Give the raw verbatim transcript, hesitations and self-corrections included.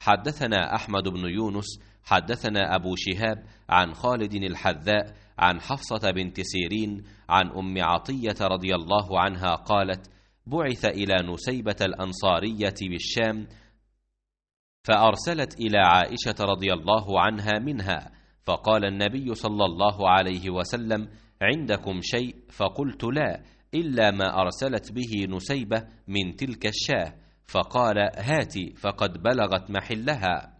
حدثنا أحمد بن يونس حدثنا أبو شهاب عن خالد الحذاء عن حفصة بنت سيرين عن أم عطية رضي الله عنها قالت: بعث إلى نسيبة الأنصارية بالشام، فأرسلت إلى عائشة رضي الله عنها منها، فقال النبي صلى الله عليه وسلم: عندكم شيء؟ فقلت: لا، إلا ما أرسلت به نسيبة من تلك الشاه. فقال: هاتي، فقد بلغت محلها.